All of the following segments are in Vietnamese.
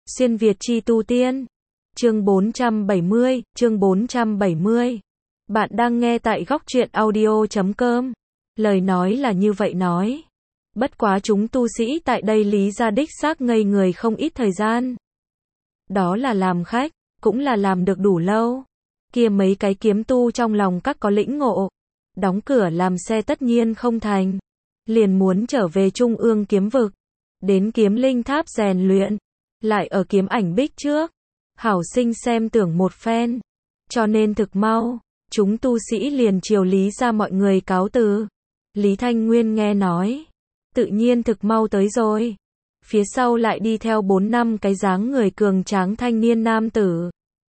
Xuyên Việt chi tu tiên. Chương 470. Bạn đang nghe tại góc truyện audio.com. Lời nói là như vậy nói. Bất quá chúng tu sĩ tại đây lý ra đích xác ngây người không ít thời gian. Đó là làm khách, cũng là làm được đủ lâu. Kia mấy cái kiếm tu trong lòng các có lĩnh ngộ. Đóng cửa làm xe tất nhiên không thành. Liền muốn trở về trung ương kiếm vực. Đến kiếm linh tháp rèn luyện. Lại ở kiếm ảnh bích trước. Hảo sinh xem tưởng một phen. Cho nên thực mau, chúng tu sĩ liền chiều lý ra mọi người cáo từ. Lý Thanh Nguyên nghe nói. Tự nhiên thực mau tới rồi. Phía sau lại đi theo 4 năm cái dáng người cường tráng thanh niên nam tử.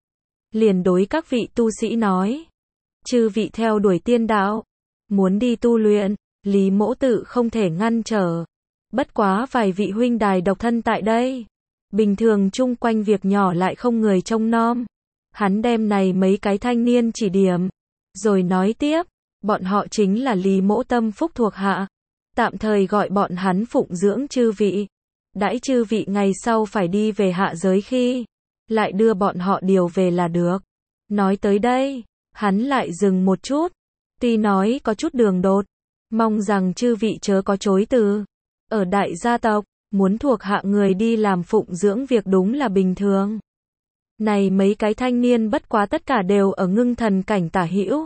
Liền đối các vị tu sĩ nói. Chư vị theo đuổi tiên đạo. Muốn đi tu luyện, Lý mỗ tự không thể ngăn trở. Bất quá vài vị huynh đài độc thân tại đây. Bình thường chung quanh việc nhỏ lại không người trông nom. Hắn đem này mấy cái thanh niên chỉ điểm. Rồi nói tiếp, bọn họ chính là Lý mỗ tâm phúc thuộc hạ. Tạm thời gọi bọn hắn phụng dưỡng chư vị. Đãi chư vị ngày sau phải đi về hạ giới khi. Lại đưa bọn họ điều về là được. Nói tới đây, hắn lại dừng một chút. Tuy nói có chút đường đột. Mong rằng chư vị chớ có chối từ. Ở đại gia tộc, muốn thuộc hạ người đi làm phụng dưỡng việc đúng là bình thường. Này mấy cái thanh niên bất quá tất cả đều ở ngưng thần cảnh tả hữu.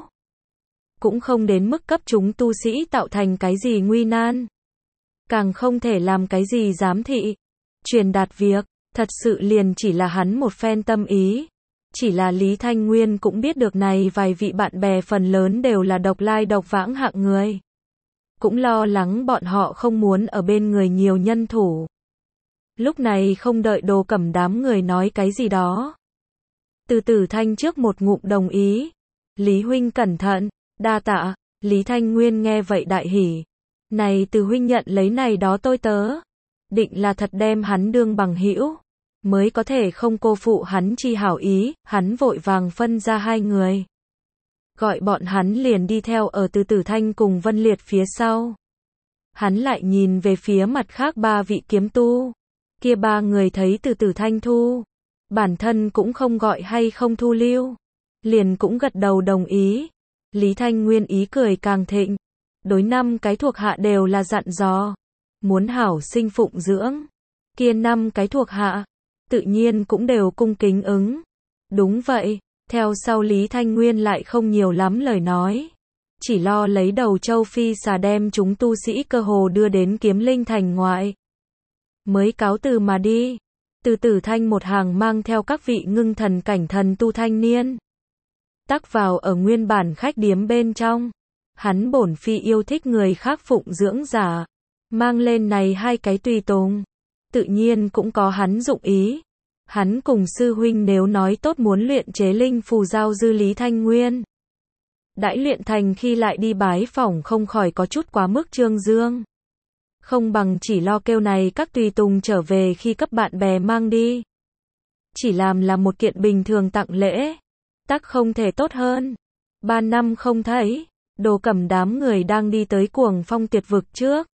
Cũng không đến mức cấp chúng tu sĩ tạo thành cái gì nguy nan. Càng không thể làm cái gì giám thị. Truyền đạt việc, thật sự liền chỉ là hắn một phen tâm ý. Chỉ là Lý Thanh Nguyên cũng biết được này vài vị bạn bè phần lớn đều là độc lai độc vãng hạng người. Cũng lo lắng bọn họ không muốn ở bên người nhiều nhân thủ. Lúc này không đợi Đồ Cẩm đám người nói cái gì đó. Từ Tử Thanh trước một ngụm đồng ý. Lý huynh cẩn thận, đa tạ. Lý Thanh Nguyên nghe vậy đại hỉ. Này Từ huynh nhận lấy này đó tôi tớ. Định là thật đem hắn đương bằng hữu. Mới có thể không cô phụ hắn chi hảo ý. Hắn vội vàng phân ra hai người. Gọi bọn hắn liền đi theo ở Từ Tử Thanh cùng Vân Liệt phía sau. Hắn lại nhìn về phía mặt khác ba vị kiếm tu. Kia ba người thấy Từ Tử Thanh thu. Bản thân cũng không gọi hay không thu lưu. Liền cũng gật đầu đồng ý. Lý Thanh Nguyên ý cười càng thịnh. Đối 5 cái thuộc hạ đều là dặn dò. Muốn hảo sinh phụng dưỡng. Kia 5 cái thuộc hạ. Tự nhiên cũng đều cung kính ứng. Đúng vậy. Theo sau Lý Thanh Nguyên lại không nhiều lắm lời nói. Chỉ lo lấy đầu châu phi xà đem chúng tu sĩ cơ hồ đưa đến kiếm linh thành ngoại. Mới cáo từ mà đi. Từ Tử Thanh một hàng mang theo các vị ngưng thần cảnh thần tu thanh niên. Tắc vào ở nguyên bản khách điếm bên trong. Hắn bổn phi yêu thích người khác phụng dưỡng giả. Mang lên này hai cái tùy tùng. Tự nhiên cũng có hắn dụng ý. Hắn cùng sư huynh nếu nói tốt muốn luyện chế linh phù giao dư Lý Thanh Nguyên. Đãi luyện thành khi lại đi bái phỏng không khỏi có chút quá mức trương dương. Không bằng chỉ lo kêu này các tùy tùng trở về khi cấp bạn bè mang đi. Chỉ làm là một kiện bình thường tặng lễ. Tắc không thể tốt hơn. 3 năm không thấy, Đồ Cẩm đám người đang đi tới Cuồng Phong Tuyệt Vực trước.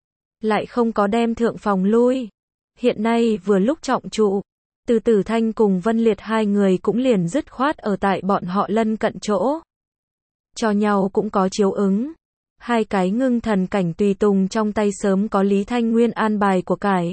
Lại không có đem thượng phòng lui. Hiện nay vừa lúc trọng trụ. Từ Tử Thanh cùng Vân Liệt hai người cũng liền dứt khoát ở tại bọn họ lân cận chỗ. Cho nhau cũng có chiếu ứng. Hai cái ngưng thần cảnh tùy tùng trong tay sớm có Lý Thanh Nguyên an bài của cải.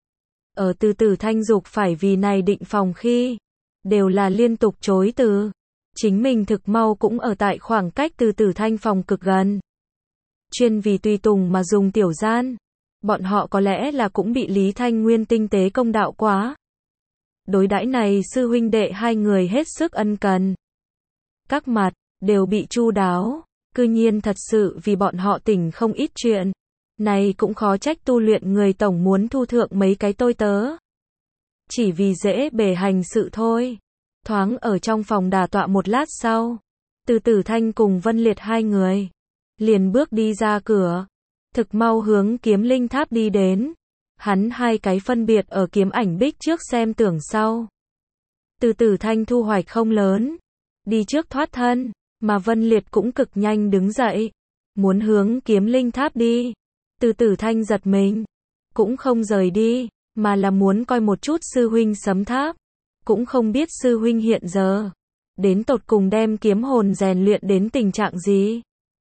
Ở Từ Tử Thanh dục phải vì này định phòng khi. Đều là liên tục chối từ. Chính mình thực mau cũng ở tại khoảng cách Từ Tử Thanh phòng cực gần. Chuyên vì tùy tùng mà dùng tiểu gian. Bọn họ có lẽ là cũng bị Lý Thanh Nguyên tinh tế công đạo quá. Đối đãi này sư huynh đệ hai người hết sức ân cần. Các mặt, đều bị chu đáo. Cư nhiên thật sự vì bọn họ tỉnh không ít chuyện. Này cũng khó trách tu luyện người tổng muốn thu thượng mấy cái tôi tớ. Chỉ vì dễ bề hành sự thôi. Thoáng ở trong phòng đả tọa một lát sau. Từ Tử Thanh cùng Vân Liệt hai người. Liền bước đi ra cửa. Thực mau hướng kiếm linh tháp đi đến. Hắn hai cái phân biệt ở kiếm ảnh bích trước xem tưởng sau. Từ Tử Thanh thu hoạch không lớn. Đi trước thoát thân. Mà Vân Liệt cũng cực nhanh đứng dậy. Muốn hướng kiếm linh tháp đi. Từ Tử Thanh giật mình. Cũng không rời đi. mà là muốn coi một chút sư huynh Sấm Tháp. Cũng không biết sư huynh hiện giờ đến tột cùng đem kiếm hồn rèn luyện đến tình trạng gì.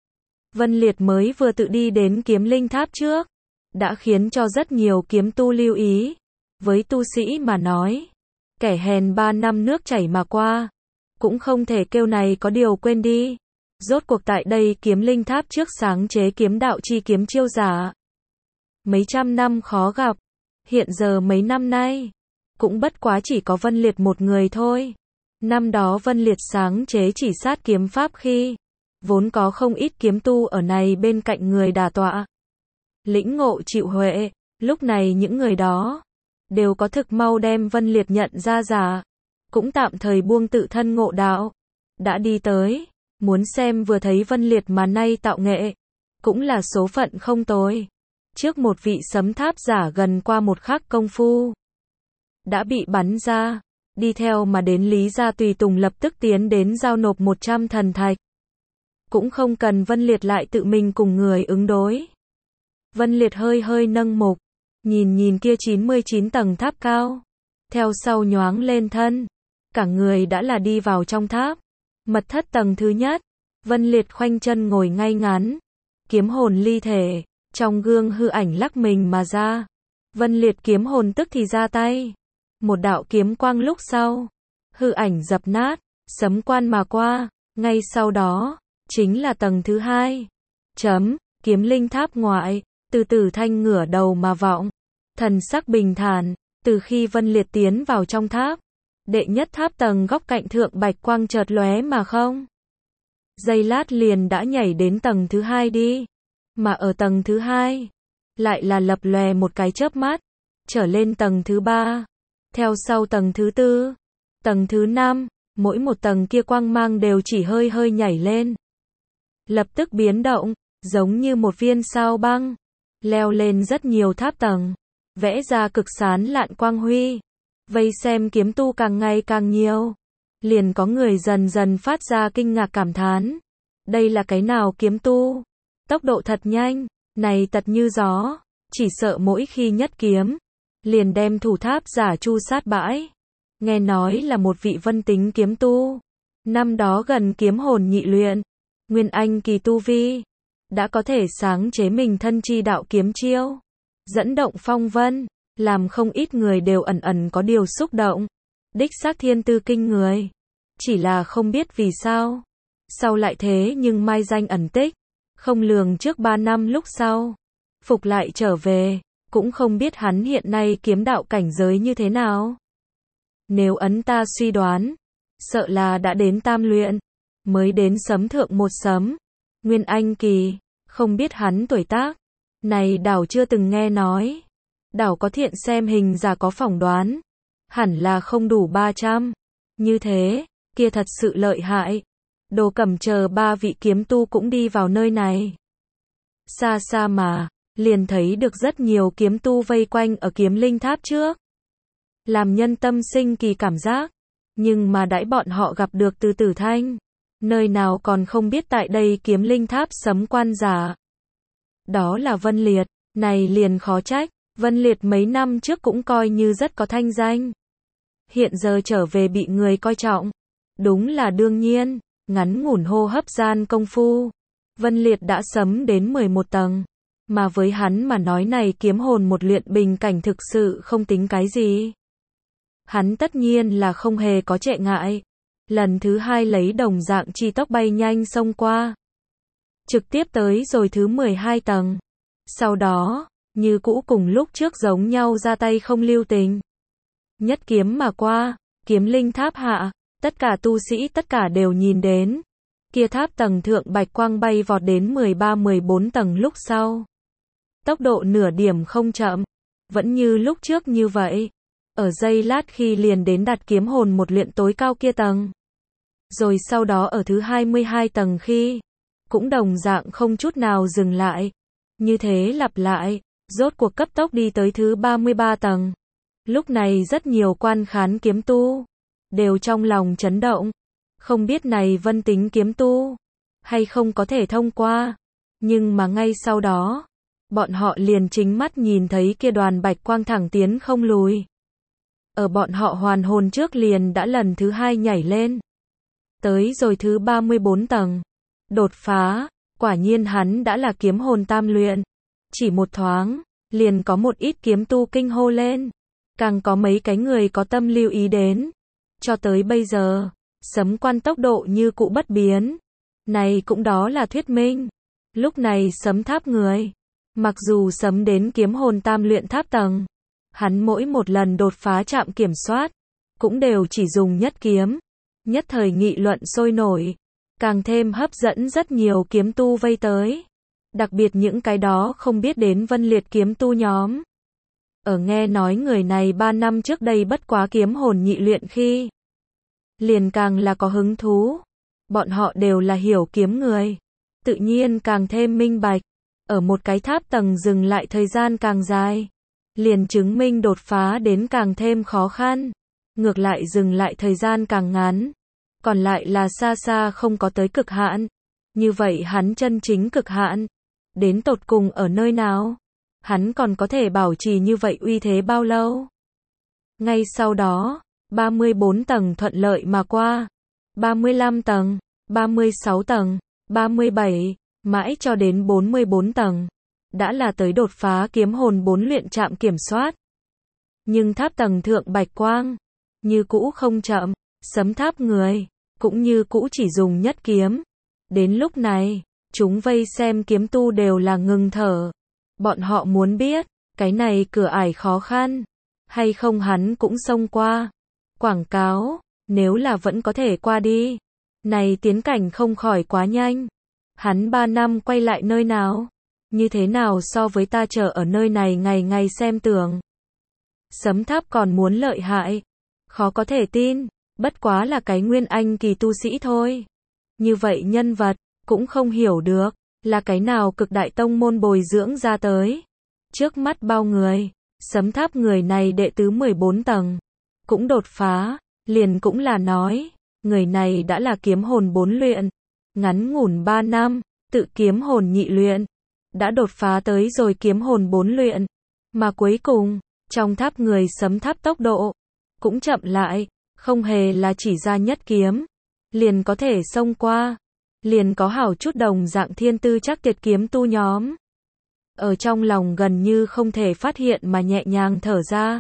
Vân Liệt mới vừa tự đi đến kiếm linh tháp trước, đã khiến cho rất nhiều kiếm tu lưu ý. Với tu sĩ mà nói, kẻ hèn 3 năm nước chảy mà qua, cũng không thể kêu này có điều quên đi. Rốt cuộc tại đây kiếm linh tháp trước sáng chế kiếm đạo chi kiếm chiêu giả. Mấy trăm năm khó gặp, hiện giờ mấy năm nay, cũng bất quá chỉ có Vân Liệt một người thôi. Năm đó Vân Liệt sáng chế chỉ sát kiếm pháp khi, vốn có không ít kiếm tu ở này bên cạnh người đả tọa. Lĩnh ngộ chịu huệ, lúc này những người đó, đều có thực mau đem Vân Liệt nhận ra giả, cũng tạm thời buông tự thân ngộ đạo. Đã đi tới, muốn xem vừa thấy Vân Liệt mà nay tạo nghệ, cũng là số phận không tồi. Trước một vị Sấm Tháp giả gần qua một khắc công phu, đã bị bắn ra, đi theo mà đến Lý gia tùy tùng lập tức tiến đến giao nộp 100 thần thạch. Cũng không cần Vân Liệt lại tự mình cùng người ứng đối. Vân Liệt hơi hơi nâng mục, nhìn nhìn kia 99 tầng tháp cao, theo sau nhoáng lên thân, cả người đã là đi vào trong tháp. Mật thất tầng thứ nhất, Vân Liệt khoanh chân ngồi ngay ngắn, kiếm hồn ly thể, trong gương hư ảnh lắc mình mà ra. Vân Liệt kiếm hồn tức thì ra tay, một đạo kiếm quang lúc sau, hư ảnh dập nát, sấm quan mà qua, ngay sau đó, chính là tầng thứ hai. Kiếm linh tháp ngoại, từ Tử Thanh ngửa đầu mà vọng, thần sắc bình thản, từ khi Vân Liệt tiến vào trong tháp, đệ nhất tháp tầng góc cạnh thượng bạch quang chợt lóe mà không. Giây lát liền đã nhảy đến tầng thứ hai đi, mà ở tầng thứ hai, lại là lập lòe một cái chớp mắt, trở lên tầng thứ ba, theo sau tầng thứ tư, tầng thứ năm, mỗi một tầng kia quang mang đều chỉ hơi hơi nhảy lên. Lập tức biến động, giống như một viên sao băng, leo lên rất nhiều tháp tầng, vẽ ra cực sáng lạn quang huy. Vây xem kiếm tu càng ngày càng nhiều, liền có người dần dần phát ra kinh ngạc cảm thán. Đây là cái nào kiếm tu? Tốc độ thật nhanh, này tật như gió, chỉ sợ mỗi khi nhất kiếm, liền đem thủ tháp giả chu sát bãi. Nghe nói là một vị vân tính kiếm tu, năm đó gần kiếm hồn nhị luyện, nguyên anh kỳ tu vi, đã có thể sáng chế mình thân chi đạo kiếm chiêu, dẫn động phong vân, làm không ít người đều ẩn ẩn có điều xúc động. Đích xác thiên tư kinh người, chỉ là không biết vì sao, sau lại thế nhưng mai danh ẩn tích, không lường trước 3 năm lúc sau, phục lại trở về, cũng không biết hắn hiện nay kiếm đạo cảnh giới như thế nào. Nếu ấn ta suy đoán, sợ là đã đến tam luyện, mới đến sấm thượng một sấm, nguyên anh kỳ, không biết hắn tuổi tác, này đảo chưa từng nghe nói. Đảo có thiện xem hình giả có phỏng đoán, hẳn là không đủ 300, như thế, kia thật sự lợi hại. Đồ Cẩm chờ 3 vị kiếm tu cũng đi vào nơi này. Xa xa mà, liền thấy được rất nhiều kiếm tu vây quanh ở kiếm linh tháp trước. Làm nhân tâm sinh kỳ cảm giác, nhưng mà đãi bọn họ gặp được Từ Tử Thanh, nơi nào còn không biết tại đây kiếm linh tháp sấm quan giả. Đó là Vân Liệt, này liền khó trách. Vân Liệt mấy năm trước cũng coi như rất có thanh danh. Hiện giờ trở về bị người coi trọng. Đúng là đương nhiên, ngắn ngủn hô hấp gian công phu. Vân Liệt đã sấm đến 11 tầng. Mà với hắn mà nói này kiếm hồn một luyện bình cảnh thực sự không tính cái gì. Hắn tất nhiên là không hề có trệ ngại. Lần thứ hai lấy đồng dạng chi tốc bay nhanh xông qua. Trực tiếp tới rồi thứ 12 tầng. Sau đó, như cũ cùng lúc trước giống nhau ra tay không lưu tình. Nhất kiếm mà qua, kiếm linh tháp hạ, tất cả tu sĩ tất cả đều nhìn đến. Kia tháp tầng thượng bạch quang bay vọt đến 13-14 tầng lúc sau. Tốc độ nửa điểm không chậm, vẫn như lúc trước như vậy. Ở giây lát khi liền đến đạt kiếm hồn một luyện tối cao kia tầng. Rồi sau đó ở thứ 22 tầng khi, cũng đồng dạng không chút nào dừng lại. Như thế lặp lại. Rốt cuộc cấp tốc đi tới thứ 33 tầng. Lúc này rất nhiều quan khán kiếm tu, đều trong lòng chấn động. Không biết này vân tính kiếm tu, hay không có thể thông qua. Nhưng mà ngay sau đó, bọn họ liền chính mắt nhìn thấy kia đoàn bạch quang thẳng tiến không lùi. Ở bọn họ hoàn hồn trước liền đã lần thứ 2 nhảy lên. Tới rồi thứ 34 tầng. Đột phá, quả nhiên hắn đã là kiếm hồn tam luyện. Chỉ một thoáng, liền có một ít kiếm tu kinh hô lên. Càng có mấy cái người có tâm lưu ý đến. Cho tới bây giờ, Sấm Quan tốc độ như cũ bất biến. Này cũng đó là thuyết minh. Lúc này Sấm Tháp người, mặc dù sấm đến kiếm hồn tam luyện tháp tầng, hắn mỗi một lần đột phá trạm kiểm soát, cũng đều chỉ dùng nhất kiếm. Nhất thời nghị luận sôi nổi, càng thêm hấp dẫn rất nhiều kiếm tu vây tới. Đặc biệt những cái đó không biết đến Vân Liệt kiếm tu nhóm. Ở nghe nói người này 3 năm trước đây bất quá kiếm hồn nhị luyện khi, liền càng là có hứng thú. Bọn họ đều là hiểu kiếm người, tự nhiên càng thêm minh bạch. Ở một cái tháp tầng dừng lại thời gian càng dài, liền chứng minh đột phá đến càng thêm khó khăn. Ngược lại dừng lại thời gian càng ngắn, còn lại là xa xa không có tới cực hạn. Như vậy hắn chân chính cực hạn, đến tột cùng ở nơi nào? Hắn còn có thể bảo trì như vậy uy thế bao lâu? Ngay sau đó, 34 tầng thuận lợi mà qua, 35 tầng, 36 tầng, 37, mãi cho đến 44 tầng, đã là tới đột phá kiếm hồn 4 luyện trạm kiểm soát. Nhưng tháp tầng thượng bạch quang, như cũ không chậm, Sấm Tháp người, cũng như cũ chỉ dùng nhất kiếm. Đến lúc này, chúng vây xem kiếm tu đều là ngừng thở. Bọn họ muốn biết, cái này cửa ải khó khăn, hay không hắn cũng xông qua. Quảng cáo, nếu là vẫn có thể qua đi, này tiến cảnh không khỏi quá nhanh. Hắn 3 năm quay lại nơi nào? Như thế nào so với ta chờ ở nơi này ngày ngày xem tưởng? Sấm Tháp còn muốn lợi hại. Khó có thể tin, bất quá là cái nguyên anh kỳ tu sĩ thôi. Như vậy nhân vật, cũng không hiểu được, là cái nào cực đại tông môn bồi dưỡng ra tới. Trước mắt bao người, Sấm Tháp người này đệ tứ 14 tầng, cũng đột phá, liền cũng là nói, người này đã là kiếm hồn 4 luyện. Ngắn ngủn 3 năm, tự kiếm hồn nhị luyện, đã đột phá tới rồi kiếm hồn 4 luyện. Mà cuối cùng, trong tháp người Sấm Tháp tốc độ, cũng chậm lại, không hề là chỉ ra nhất kiếm, liền có thể xông qua. Liền có hảo chút đồng dạng thiên tư chắc tuyệt kiếm tu nhóm. Ở trong lòng gần như không thể phát hiện mà nhẹ nhàng thở ra.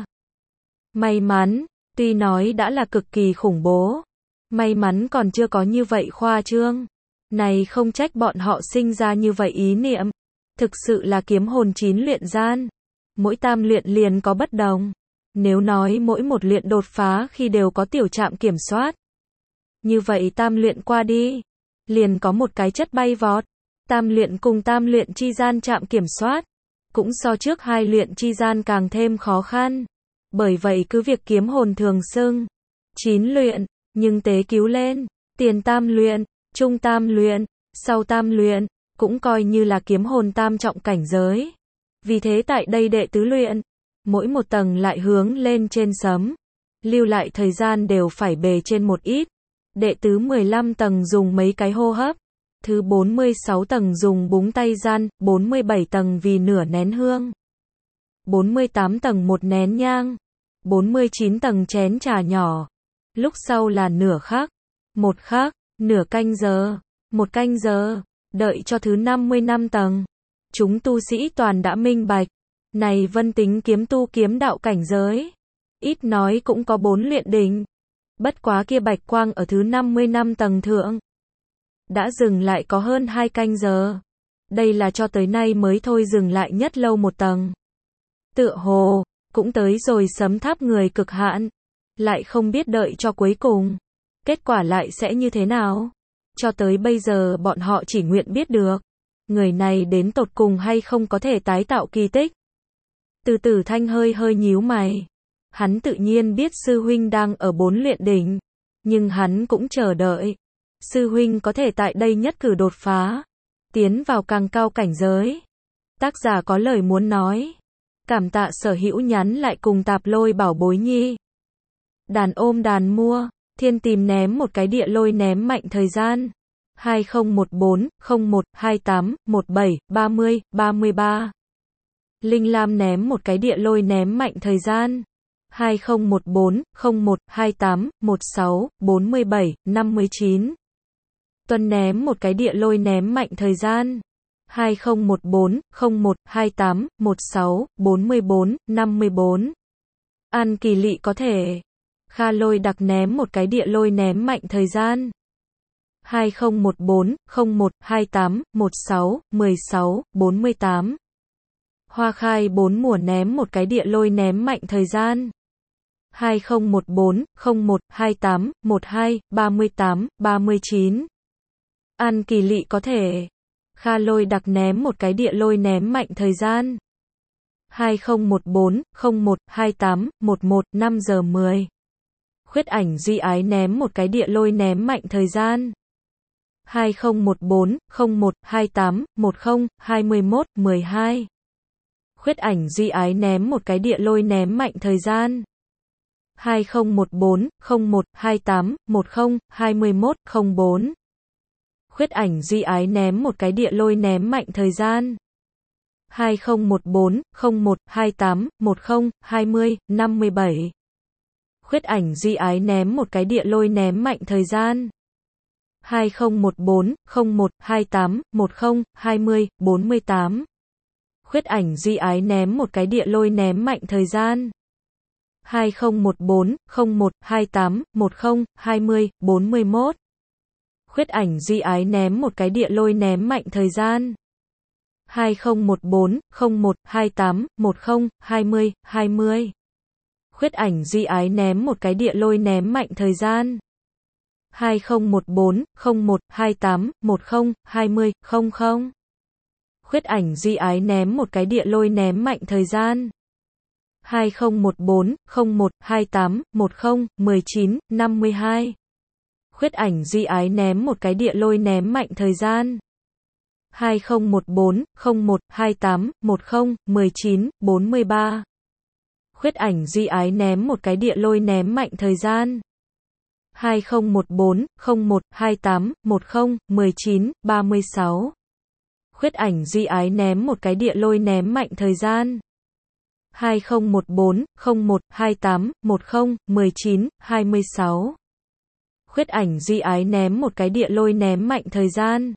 May mắn, tuy nói đã là cực kỳ khủng bố, may mắn còn chưa có như vậy khoa trương. Này không trách bọn họ sinh ra như vậy ý niệm. Thực sự là kiếm hồn 9 luyện gian. Mỗi tam luyện liền có bất đồng. Nếu nói mỗi một luyện đột phá khi đều có tiểu trạm kiểm soát, như vậy tam luyện qua đi, liền có một cái chất bay vọt. Tam luyện cùng tam luyện chi gian trạm kiểm soát, cũng so trước 2 luyện chi gian càng thêm khó khăn. Bởi vậy cứ việc kiếm hồn thường xưng 9 luyện, nhưng tế cứu lên, tiền tam luyện, trung tam luyện, sau tam luyện, cũng coi như là kiếm hồn tam trọng cảnh giới. Vì thế tại đây đệ tứ luyện, mỗi một tầng lại hướng lên trên sấm, lưu lại thời gian đều phải bề trên một ít. Đệ tứ 15 tầng dùng mấy cái hô hấp, thứ 46 tầng dùng búng tay gian, 47 tầng vì nửa nén hương, 48 tầng một nén nhang, 49 tầng chén trà nhỏ, lúc sau là nửa khắc, một khắc, nửa canh giờ, một canh giờ, đợi cho thứ 55 tầng. Chúng tu sĩ toàn đã minh bạch, này vân tính kiếm tu kiếm đạo cảnh giới, ít nói cũng có 4 luyện đỉnh. Bất quá kia bạch quang ở thứ 55 tầng thượng, đã dừng lại có hơn 2 canh giờ. Đây là cho tới nay mới thôi dừng lại nhất lâu một tầng. Tựa hồ, cũng tới rồi Sấm Tháp người cực hạn, lại không biết đợi cho cuối cùng, kết quả lại sẽ như thế nào. Cho tới bây giờ bọn họ chỉ nguyện biết được, người này đến tột cùng hay không có thể tái tạo kỳ tích. Từ Tử Thanh hơi hơi nhíu mày. Hắn tự nhiên biết sư huynh đang ở 4 luyện đỉnh, nhưng hắn cũng chờ đợi. Sư huynh có thể tại đây nhất cử đột phá, tiến vào càng cao cảnh giới. Tác giả có lời muốn nói. Cảm tạ Sở Hữu nhắn lại cùng Tạp Lôi bảo bối nhi. Đàn ôm đàn mua, Thiên tìm ném một cái địa lôi ném mạnh thời gian. 2014, 01, 28, 17, 30, 33. Linh Lam ném một cái địa lôi ném mạnh thời gian. 2014, 01, 28, 16, 47, 59. Tuần ném một cái địa lôi ném mạnh thời gian. 2014, 01, 28, 16, 44, 54. An Kỳ Lị có thể. Kha Lôi Đặc ném một cái địa lôi ném mạnh thời gian. 2014, 01, 28, 16, 16, 48. Hoa Khai bốn mùa ném một cái địa lôi ném mạnh thời gian. 2014, 01, 28, 12, 38, 39. An Kỳ Lị có thể. Kha Lôi Đặc ném một cái địa lôi ném mạnh thời gian. 2014, 01, 28, 11, 5 giờ 10. Khuyết Ảnh Di Ái ném một cái địa lôi ném mạnh thời gian. 2014, 01, 28, 10, 21, 12. Khuyết Ảnh Di Ái ném một cái địa lôi ném mạnh thời gian. 2014, 01, 28, 10, 21, 04. Khuyết Ảnh Di Ái ném một cái địa lôi ném mạnh thời gian. 2014, 01, 28, 10, 20, 57. Khuyết Ảnh Di Ái ném một cái địa lôi ném mạnh thời gian. 2014, 01, 28, 10, 20, 48. Khuyết Ảnh Di Ái ném một cái địa lôi ném mạnh thời gian. 2014, 01, 28, 10, 20, 41. Khuyết Ảnh Di Ái ném một cái địa lôi ném mạnh thời gian. 2014, 01, 28, 10, 20, 20. Khuyết Ảnh Di Ái ném một cái địa lôi ném mạnh thời gian. 2014, 01, 28, 10, 20, 00. Khuyết Ảnh Di Ái ném một cái địa lôi ném mạnh thời gian. 2014, 01, 28, 10, 19, 52. Khuyết Ảnh Di Ái ném một cái địa lôi ném mạnh thời gian. 2014, 01, 28, 10, 19, 43. Khuyết Ảnh Di Ái ném một cái địa lôi ném mạnh thời gian. 2014, 01, 28, 10, 19, 36. Khuyết Ảnh Di Ái ném một cái địa lôi ném mạnh thời gian. 2014, 01, 28, 10, 19, 26. Khuyết Ảnh Di Ái ném một cái địa lôi ném mạnh thời gian.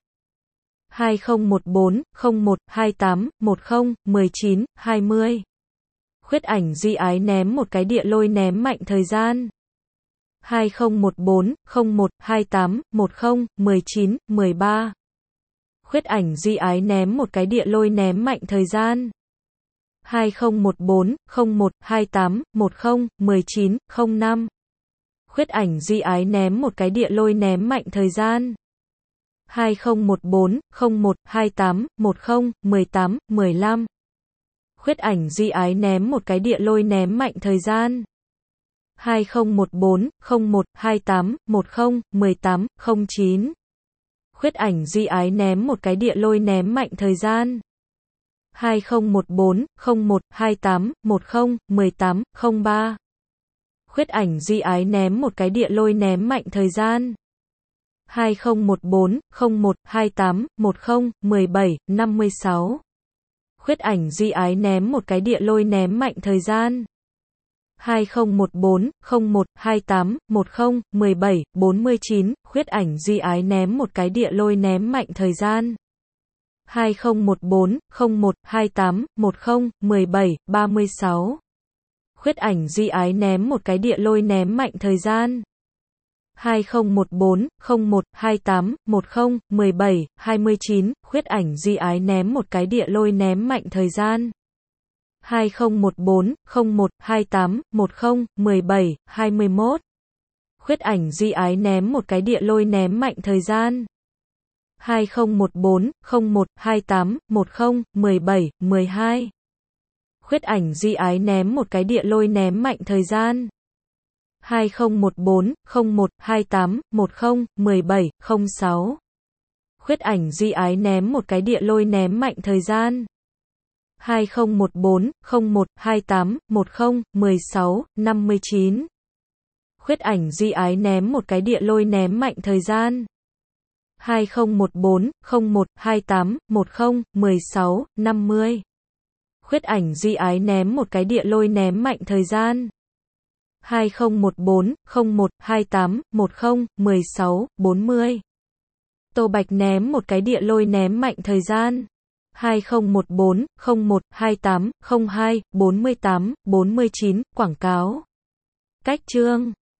2014, 01, 28, 10, 19, 20. Khuyết Ảnh Di Ái ném một cái địa lôi ném mạnh thời gian. 2014, 01, 28, 10, 19, 13. Khuyết Ảnh Di Ái ném một cái địa lôi ném mạnh thời gian. 2014, 01, 28, 10, 19, 05. Khuyết Ảnh Di Ái ném một cái địa lôi ném mạnh thời gian. 2014, 01, 28, 10, 18, 15. Khuyết Ảnh Di Ái ném một cái địa lôi ném mạnh thời gian. 2014, 01, 28, 10, 18, 09. Khuyết Ảnh Di Ái ném một cái địa lôi ném mạnh thời gian. 2014, 01, 28, 10, 18, 03. Khuyết Ảnh Di Ái ném một cái địa lôi ném mạnh thời gian. 2014, 01, 28, 10, 17, 56. Khuyết Ảnh Di Ái ném một cái địa lôi ném mạnh thời gian. 2014, 01, 28, 10, 17, 49. Khuyết Ảnh Di Ái ném một cái địa lôi ném mạnh thời gian. 2014, 01, 28, 10, 17, 36. Khuyết Ảnh Di Ái ném một cái địa lôi ném mạnh thời gian. 2014, 01, 28, 10, 17, 29. Khuyết Ảnh Di Ái ném một cái địa lôi ném mạnh thời gian. 2014, 01, 28, 10, 17, 21. Khuyết Ảnh Di Ái ném một cái địa lôi ném mạnh thời gian. 2014, 01, 28, 10, 17, 12. Khuyết Ảnh Di Ái ném một cái địa lôi ném mạnh thời gian. 2014, 01, 28, 10, 17, 06. Khuyết Ảnh Di Ái ném một cái địa lôi ném mạnh thời gian. 2014, 01, 28, 10, 16, 59. Khuyết Ảnh Di Ái ném một cái địa lôi ném mạnh thời gian. 2014, 01, 28, 10, 16, 50. Khuyết ảnh Duy Ái ném một cái địa lôi ném mạnh thời gian. 2014, 01, 28, 10, 16, 40. Tô Bạch ném một cái địa lôi ném mạnh thời gian. 2014, 01, 28, 02, 48, 49. Quảng cáo. Cách chương.